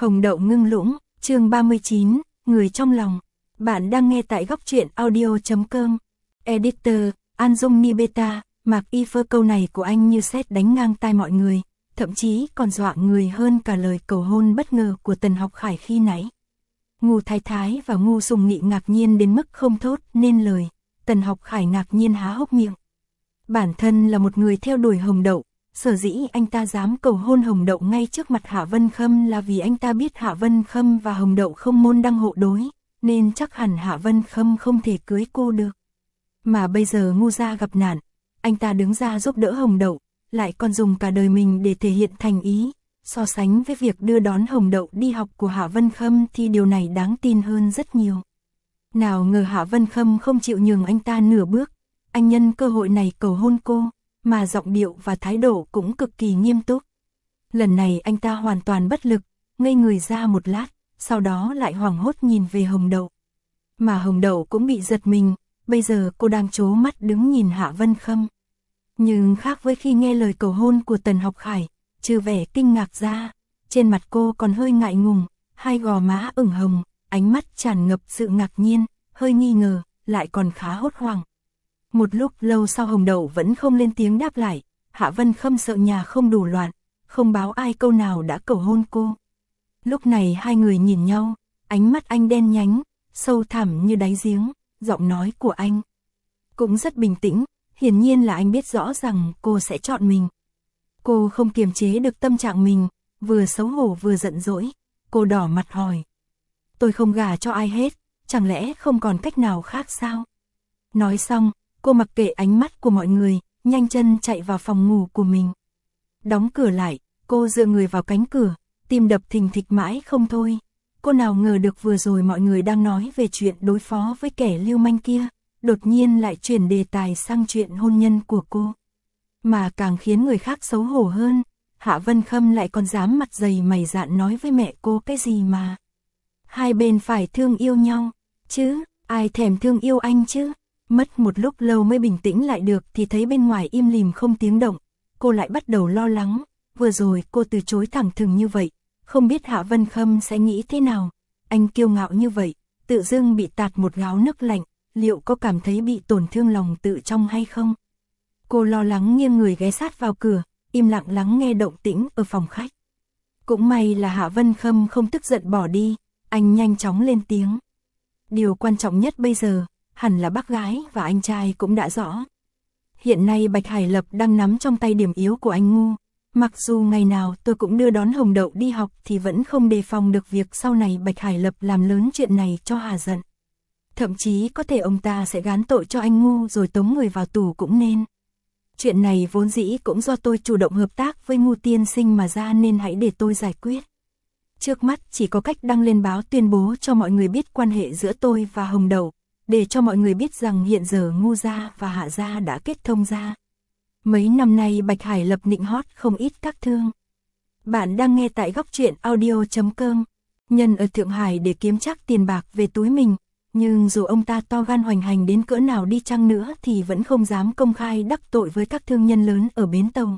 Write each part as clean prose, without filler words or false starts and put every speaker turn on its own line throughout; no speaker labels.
Hồng đậu ngưng lũng, chương 39, người trong lòng. Bạn đang nghe tại góc truyện audio.com. Editor, An Dung Nibeta, Mạc Y Phơ, câu này của anh như sét đánh ngang tai mọi người, thậm chí còn dọa người hơn cả lời cầu hôn bất ngờ của Tần Học Khải khi nãy. Ngu Thái Thái và Ngu Sùng Nghị ngạc nhiên đến mức không thốt nên lời, Tần Học Khải ngạc nhiên há hốc miệng. Bản thân là một người theo đuổi Hồng Đậu, sở dĩ anh ta dám cầu hôn Hồng Đậu ngay trước mặt Hạ Vân Khâm là vì anh ta biết Hạ Vân Khâm và Hồng Đậu không môn đăng hộ đối, nên chắc hẳn Hạ Vân Khâm không thể cưới cô được. Mà bây giờ Ngu gia gặp nạn, anh ta đứng ra giúp đỡ Hồng Đậu, lại còn dùng cả đời mình để thể hiện thành ý. So sánh với việc đưa đón Hồng Đậu đi học của Hạ Vân Khâm thì điều này đáng tin hơn rất nhiều. Nào ngờ Hạ Vân Khâm không chịu nhường anh ta nửa bước, anh nhân cơ hội này cầu hôn cô, mà giọng điệu và thái độ cũng cực kỳ nghiêm túc. Lần này anh ta hoàn toàn bất lực, ngây người ra một lát, sau đó lại hoảng hốt nhìn về Hồng Đậu. Mà Hồng Đậu cũng bị giật mình, bây giờ cô đang trố mắt đứng nhìn Hạ Vân Khâm. Nhưng khác với khi nghe lời cầu hôn của Tần Học Khải, trừ vẻ kinh ngạc ra, trên mặt cô còn hơi ngại ngùng, hai gò má ửng hồng, ánh mắt tràn ngập sự ngạc nhiên, hơi nghi ngờ, lại còn khá hốt hoảng. Một lúc lâu sau Hồng Đậu vẫn không lên tiếng đáp lại, Hạ Vân Khâm sợ nhà không đủ loạn, không báo ai câu nào đã cầu hôn cô. Lúc này hai người nhìn nhau, ánh mắt anh đen nhánh, sâu thẳm như đáy giếng, giọng nói của anh cũng rất bình tĩnh, hiển nhiên là anh biết rõ rằng cô sẽ chọn mình. Cô không kiềm chế được tâm trạng mình, vừa xấu hổ vừa giận dỗi, cô đỏ mặt hỏi. Tôi không gả cho ai hết, chẳng lẽ không còn cách nào khác sao? Nói xong, cô mặc kệ ánh mắt của mọi người, nhanh chân chạy vào phòng ngủ của mình. Đóng cửa lại, cô dựa người vào cánh cửa, tim đập thình thịch mãi không thôi. Cô nào ngờ được vừa rồi mọi người đang nói về chuyện đối phó với kẻ lưu manh kia, đột nhiên lại chuyển đề tài sang chuyện hôn nhân của cô. Mà càng khiến người khác xấu hổ hơn, Hạ Vân Khâm lại còn dám mặt dày mày dạn nói với mẹ cô cái gì mà. Hai bên phải thương yêu nhau, chứ, ai thèm thương yêu anh chứ. Mất một lúc lâu mới bình tĩnh lại được thì thấy bên ngoài im lìm không tiếng động, cô lại bắt đầu lo lắng, vừa rồi cô từ chối thẳng thừng như vậy, không biết Hạ Vân Khâm sẽ nghĩ thế nào, anh kiêu ngạo như vậy, tự dưng bị tạt một gáo nước lạnh, liệu có cảm thấy bị tổn thương lòng tự trọng hay không? Cô lo lắng nghiêng người ghé sát vào cửa, im lặng lắng nghe động tĩnh ở phòng khách. Cũng may là Hạ Vân Khâm không tức giận bỏ đi, anh nhanh chóng lên tiếng. Điều quan trọng nhất bây giờ, hẳn là bác gái và anh trai cũng đã rõ. Hiện nay Bạch Hải Lập đang nắm trong tay điểm yếu của anh Ngu. Mặc dù ngày nào tôi cũng đưa đón Hồng Đậu đi học thì vẫn không đề phòng được việc sau này Bạch Hải Lập làm lớn chuyện này cho hà giận. Thậm chí có thể ông ta sẽ gán tội cho anh Ngu rồi tống người vào tù cũng nên. Chuyện này vốn dĩ cũng do tôi chủ động hợp tác với Ngu tiên sinh mà ra nên hãy để tôi giải quyết. Trước mắt chỉ có cách đăng lên báo tuyên bố cho mọi người biết quan hệ giữa tôi và Hồng Đậu, để cho mọi người biết rằng hiện giờ Ngu gia và Hạ gia đã kết thông gia. Mấy năm nay Bạch Hải Lập nịnh hót không ít các thương. Bạn đang nghe tại góc truyện audio.com. Nhân ở Thượng Hải để kiếm chắc tiền bạc về túi mình, nhưng dù ông ta to gan hoành hành đến cỡ nào đi chăng nữa thì vẫn không dám công khai đắc tội với các thương nhân lớn ở bến tàu.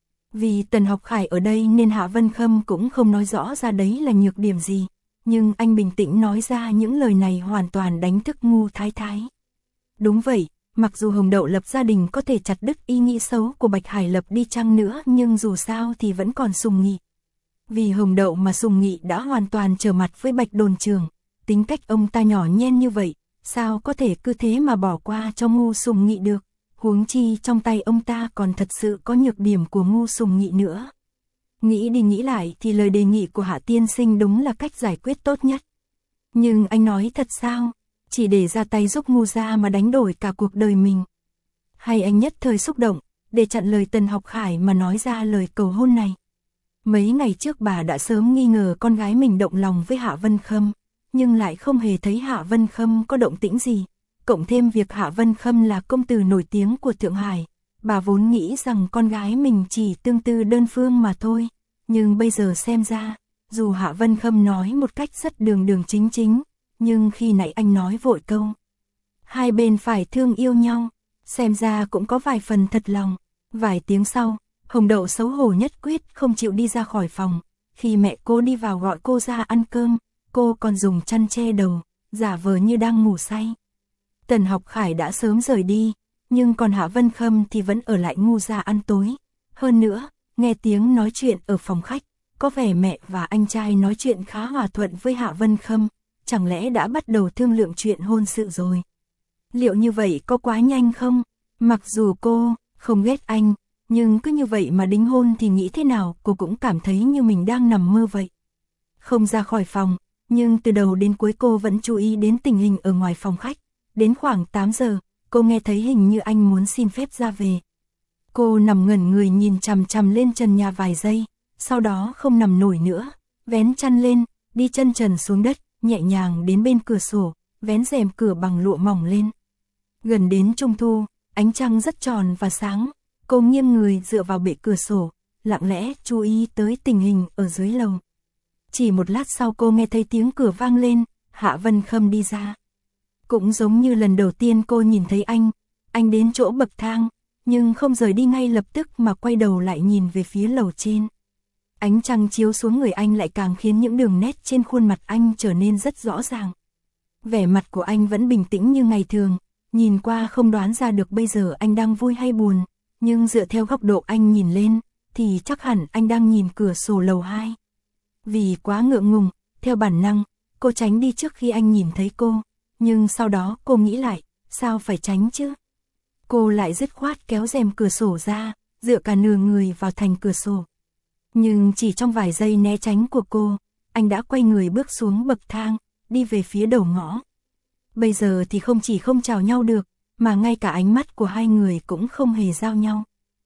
Vì Tần Học Khải ở đây nên Hạ Vân Khâm cũng không nói rõ ra đấy là nhược điểm gì, nhưng anh bình tĩnh nói ra những lời này hoàn toàn đánh thức Ngu Thái Thái. Đúng vậy, mặc dù Hồng Đậu lập gia đình có thể chặt đứt ý nghĩ xấu của Bạch Hải Lập đi chăng nữa nhưng dù sao thì vẫn còn Sùng Nghị. Vì Hồng Đậu mà Sùng Nghị đã hoàn toàn trở mặt với Bạch đồn trưởng, tính cách ông ta nhỏ nhen như vậy, sao có thể cứ thế mà bỏ qua cho Ngu Sùng Nghị được, huống chi trong tay ông ta còn thật sự có nhược điểm của Ngu Sùng Nghị nữa. Nghĩ đi nghĩ lại thì lời đề nghị của Hạ tiên sinh đúng là cách giải quyết tốt nhất. Nhưng anh nói thật sao? Chỉ để ra tay giúp Ngu gia mà đánh đổi cả cuộc đời mình. Hay anh nhất thời xúc động, để chặn lời Tần Học Khải mà nói ra lời cầu hôn này. Mấy ngày trước bà đã sớm nghi ngờ con gái mình động lòng với Hạ Vân Khâm, nhưng lại không hề thấy Hạ Vân Khâm có động tĩnh gì. Cộng thêm việc Hạ Vân Khâm là công tử nổi tiếng của Thượng Hải, bà vốn nghĩ rằng con gái mình chỉ tương tư đơn phương mà thôi. Nhưng bây giờ xem ra, dù Hạ Vân Khâm nói một cách rất đường đường chính chính, nhưng khi nãy anh nói vội câu hai bên phải thương yêu nhau, xem ra cũng có vài phần thật lòng. Vài tiếng sau, Hồng Đậu xấu hổ nhất quyết không chịu đi ra khỏi phòng, Khi mẹ cô đi vào gọi cô ra ăn cơm, cô còn dùng chăn che đầu, giả vờ như đang ngủ say. Tần Học Khải đã sớm rời đi, nhưng còn Hạ Vân Khâm thì vẫn ở lại ngu ra ăn tối. Hơn nữa, nghe tiếng nói chuyện ở phòng khách, có vẻ mẹ và anh trai nói chuyện khá hòa thuận với Hạ Vân Khâm, chẳng lẽ đã bắt đầu thương lượng chuyện hôn sự rồi. Liệu như vậy có quá nhanh không? Mặc dù cô không ghét anh, nhưng cứ như vậy mà đính hôn thì nghĩ thế nào cô cũng cảm thấy như mình đang nằm mơ vậy. Không ra khỏi phòng, nhưng từ đầu đến cuối cô vẫn chú ý đến tình hình ở ngoài phòng khách. Đến khoảng 8 giờ, cô nghe thấy hình như anh muốn xin phép ra về. Cô nằm ngẩn người nhìn chằm chằm lên trần nhà vài giây, sau đó không nằm nổi nữa, vén chăn lên, đi chân trần xuống đất, nhẹ nhàng đến bên cửa sổ, vén rèm cửa bằng lụa mỏng lên. Gần đến trung thu, ánh trăng rất tròn và sáng, cô nghiêng người dựa vào bệ cửa sổ, lặng lẽ chú ý tới tình hình ở dưới lầu. Chỉ một lát sau cô nghe thấy tiếng cửa vang lên, Hạ Vân Khâm đi ra. Cũng giống như lần đầu tiên cô nhìn thấy anh đến chỗ bậc thang, nhưng không rời đi ngay lập tức mà quay đầu lại nhìn về phía lầu trên. Ánh trăng chiếu xuống người anh lại càng khiến những đường nét trên khuôn mặt anh trở nên rất rõ ràng. Vẻ mặt của anh vẫn bình tĩnh như ngày thường, nhìn qua không đoán ra được bây giờ anh đang vui hay buồn, nhưng dựa theo góc độ anh nhìn lên, thì chắc hẳn anh đang nhìn cửa sổ lầu 2. Vì quá ngượng ngùng, theo bản năng, cô tránh đi trước khi anh nhìn thấy cô, nhưng sau đó cô nghĩ lại, sao phải tránh chứ? Cô lại dứt khoát kéo rèm cửa sổ ra, dựa cả nửa người vào thành cửa sổ. Nhưng chỉ trong vài giây né tránh của cô, anh đã quay người bước xuống bậc thang, đi về phía đầu ngõ. Bây giờ thì không chỉ không chào nhau được, mà ngay cả ánh mắt của hai người cũng không hề giao nhau.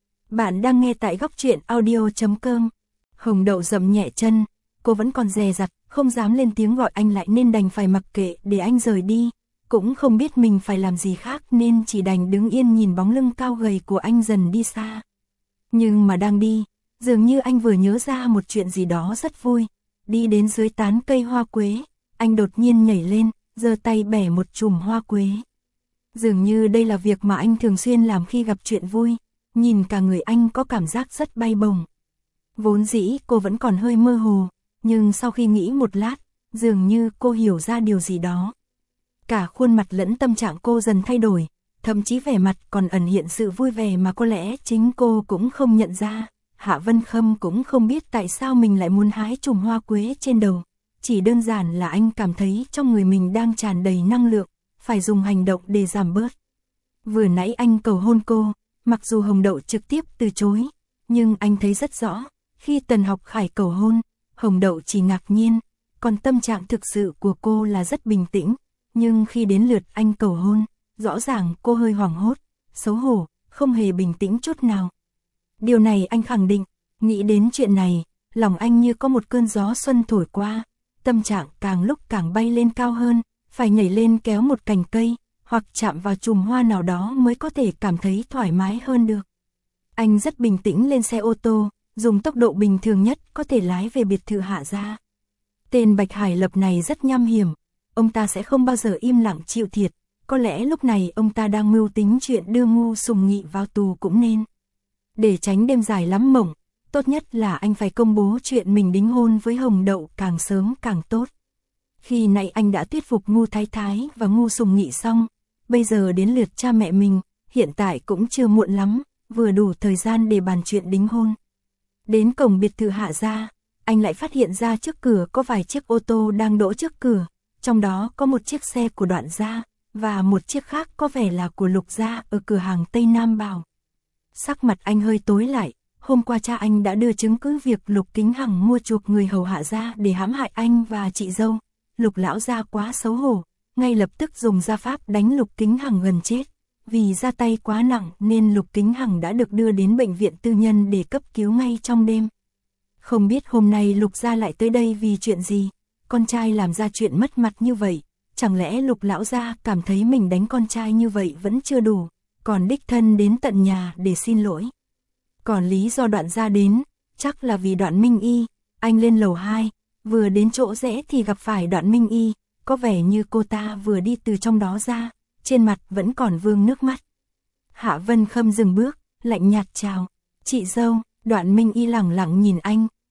Bạn đang nghe tại góc truyện audio.com. Hồng Đậu dậm nhẹ chân, cô vẫn còn dè dặt, không dám lên tiếng gọi anh lại nên đành phải mặc kệ để anh rời đi. Cũng không biết mình phải làm gì khác nên chỉ đành đứng yên nhìn bóng lưng cao gầy của anh dần đi xa. Nhưng mà đang đi, dường như anh vừa nhớ ra một chuyện gì đó rất vui. Đi đến dưới tán cây hoa quế, anh đột nhiên nhảy lên, giơ tay bẻ một chùm hoa quế. Dường như đây là việc mà anh thường xuyên làm khi gặp chuyện vui, nhìn cả người anh có cảm giác rất bay bổng. Vốn dĩ cô vẫn còn hơi mơ hồ, nhưng sau khi nghĩ một lát, dường như cô hiểu ra điều gì đó. Cả khuôn mặt lẫn tâm trạng cô dần thay đổi, thậm chí vẻ mặt còn ẩn hiện sự vui vẻ mà có lẽ chính cô cũng không nhận ra. Hạ Vân Khâm cũng không biết tại sao mình lại muốn hái chùm hoa quế trên đầu. Chỉ đơn giản là anh cảm thấy trong người mình đang tràn đầy năng lượng, phải dùng hành động để giảm bớt. Vừa nãy anh cầu hôn cô, mặc dù Hồng Đậu trực tiếp từ chối, nhưng anh thấy rất rõ, khi Tần Học Khải cầu hôn, Hồng Đậu chỉ ngạc nhiên, còn tâm trạng thực sự của cô là rất bình tĩnh. Nhưng khi đến lượt anh cầu hôn, rõ ràng cô hơi hoảng hốt, xấu hổ, không hề bình tĩnh chút nào. Điều này anh khẳng định, nghĩ đến chuyện này, lòng anh như có một cơn gió xuân thổi qua, tâm trạng càng lúc càng bay lên cao hơn, phải nhảy lên kéo một cành cây, hoặc chạm vào chùm hoa nào đó mới có thể cảm thấy thoải mái hơn được. Anh rất bình tĩnh lên xe ô tô, dùng tốc độ bình thường nhất có thể lái về biệt thự Hạ gia. Tên Bạch Hải Lập này rất nham hiểm, ông ta sẽ không bao giờ im lặng chịu thiệt, có lẽ lúc này ông ta đang mưu tính chuyện đưa Ngu Sùng Nghị vào tù cũng nên. Để tránh đêm dài lắm mộng, tốt nhất là anh phải công bố chuyện mình đính hôn với Hồng Đậu càng sớm càng tốt. Khi nãy anh đã thuyết phục Ngu Thái Thái và Ngu Sùng Nghị xong, bây giờ đến lượt cha mẹ mình, hiện tại cũng chưa muộn lắm, vừa đủ thời gian để bàn chuyện đính hôn. Đến cổng biệt thự Hạ gia, anh lại phát hiện ra trước cửa có vài chiếc ô tô đang đỗ trước cửa, trong đó có một chiếc xe của Đoạn gia, và một chiếc khác có vẻ là của Lục gia ở cửa hàng Tây Nam Bảo. Sắc mặt anh hơi tối lại, hôm qua cha anh đã đưa chứng cứ việc Lục Kính Hằng mua chuộc người hầu Hạ gia để hãm hại anh và chị dâu. Lục lão gia quá xấu hổ, ngay lập tức dùng gia pháp đánh Lục Kính Hằng gần chết. Vì ra tay quá nặng nên Lục Kính Hằng đã được đưa đến bệnh viện tư nhân để cấp cứu ngay trong đêm. Không biết hôm nay Lục gia lại tới đây vì chuyện gì, con trai làm ra chuyện mất mặt như vậy, chẳng lẽ Lục lão gia cảm thấy mình đánh con trai như vậy vẫn chưa đủ, còn đích thân đến tận nhà để xin lỗi. Còn lý do Đoạn gia đến, chắc là vì Đoạn Minh Y. Anh lên lầu 2, vừa đến chỗ rẽ thì gặp phải Đoạn Minh Y, có vẻ như cô ta vừa đi từ trong đó ra, trên mặt vẫn còn vương nước mắt. Hạ Vân Khâm dừng bước, lạnh nhạt chào, chị dâu. Đoạn Minh Y lẳng lặng nhìn anh,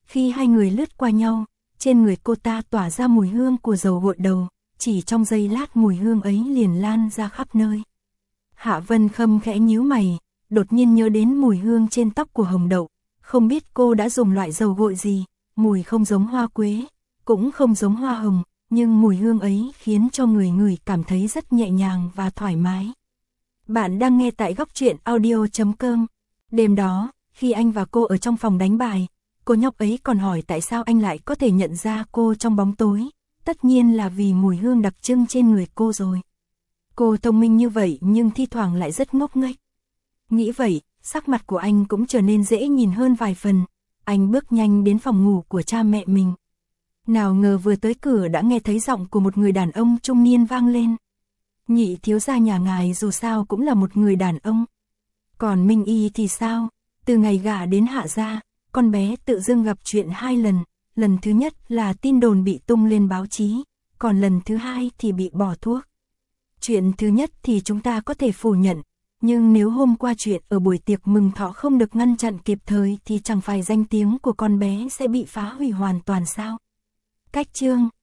Khi hai người lướt qua nhau, trên người cô ta tỏa ra mùi hương của dầu gội đầu, chỉ trong giây lát mùi hương ấy liền lan ra khắp nơi. Hạ Vân Khâm khẽ nhíu mày, đột nhiên nhớ đến mùi hương trên tóc của Hồng Đậu, không biết cô đã dùng loại dầu gội gì, mùi không giống hoa quế, cũng không giống hoa hồng, nhưng mùi hương ấy khiến cho người ngửi cảm thấy rất nhẹ nhàng và thoải mái. Bạn đang nghe tại Góc Truyện Audio.com. Đêm đó, khi anh và cô ở trong phòng đánh bài, cô nhóc ấy còn hỏi tại sao anh lại có thể nhận ra cô trong bóng tối, tất nhiên là vì mùi hương đặc trưng trên người cô rồi. Cô thông minh như vậy nhưng thi thoảng lại rất ngốc nghếch. Nghĩ vậy, sắc mặt của anh cũng trở nên dễ nhìn hơn vài phần, anh bước nhanh đến phòng ngủ của cha mẹ mình. Nào ngờ vừa tới cửa đã nghe thấy giọng của một người đàn ông trung niên vang lên. Nhị thiếu gia nhà ngài dù sao cũng là một người đàn ông. Còn Minh Y thì sao? Từ ngày gả đến Hạ gia, con bé tự dưng gặp chuyện 2 lần. Lần thứ nhất là tin đồn bị tung lên báo chí, còn lần thứ hai thì bị bỏ thuốc. Chuyện thứ nhất thì chúng ta có thể phủ nhận, nhưng nếu hôm qua chuyện ở buổi tiệc mừng thọ không được ngăn chặn kịp thời thì chẳng phải danh tiếng của con bé sẽ bị phá hủy hoàn toàn sao? Cách chương